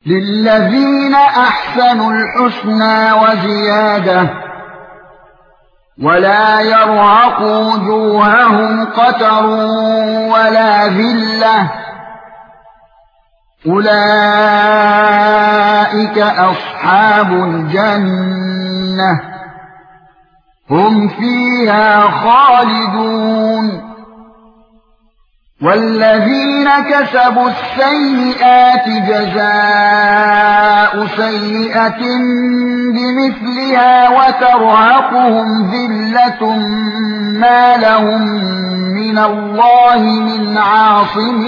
للذين احسنوا الحسنى وزياده ولا يرهق وجوههم قتر ولا ذله اولئك اصحاب الجنه هم فيها خالدون والذين كسبوا السيئات جزاء سيئة بمثلها وترهقهم ذلة ما لهم من الله من عاصم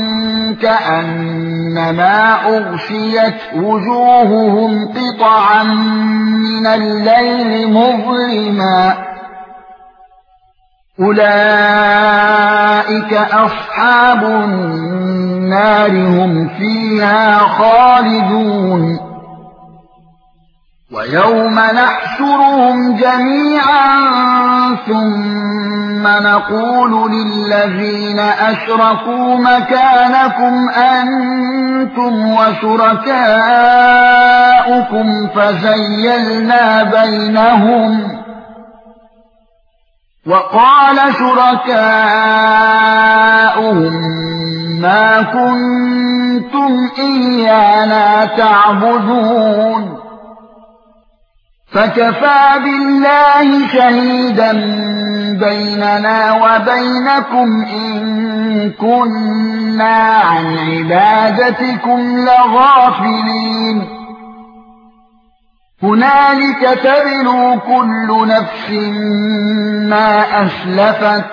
كأنما أغشيت وجوههم قطعا من الليل مظلما أولئك أصحاب النار هم فيها خالدون ويوم نحشرهم جميعا ثم نقول للذين أشركوا مكانكم أنتم وشركاؤكم فزيلنا بينهم وقال شركاؤهم ما كنتم إيانا تعبدون فكفى بالله شهيدا بيننا وبينكم إن كنا عن عبادتكم لغافلين هنالك تبلو كل نفس ما أسلفت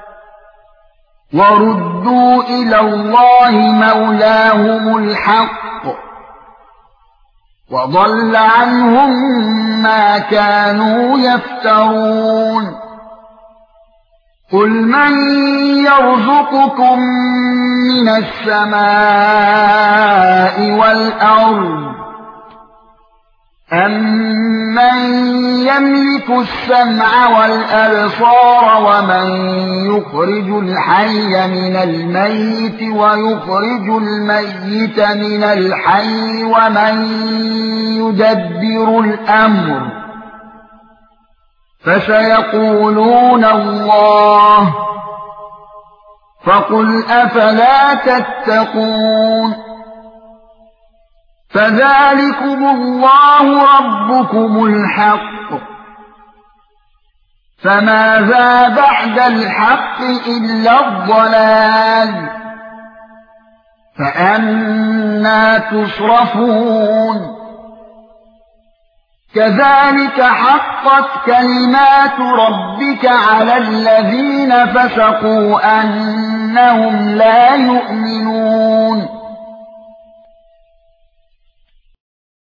وردوا إلى الله مولاهم الحق وضل عنهم ما كانوا يفترون قل من يرزقكم من السماء والأرض أَمَّنْ يَمْلِكُ السَّمْعَ وَالْأَبْصَارَ وَمَنْ يُخْرِجُ الْحَيَّ مِنَ الْمَيِّتِ وَيُخْرِجُ الْمَيِّتَ مِنَ الْحَيِّ وَمَنْ يُدَبِّرُ الْأَمْرَ فَسَيَقُولُونَ اللَّهُ فَقُلْ أَفَلَا تَتَّقُونَ فذلكم الله ربكم الحق فماذا بعد الحق إلا الضلال فأنى تصرفون كذلك حقت كلمات ربك على الذين فسقوا أنهم لا يؤمنون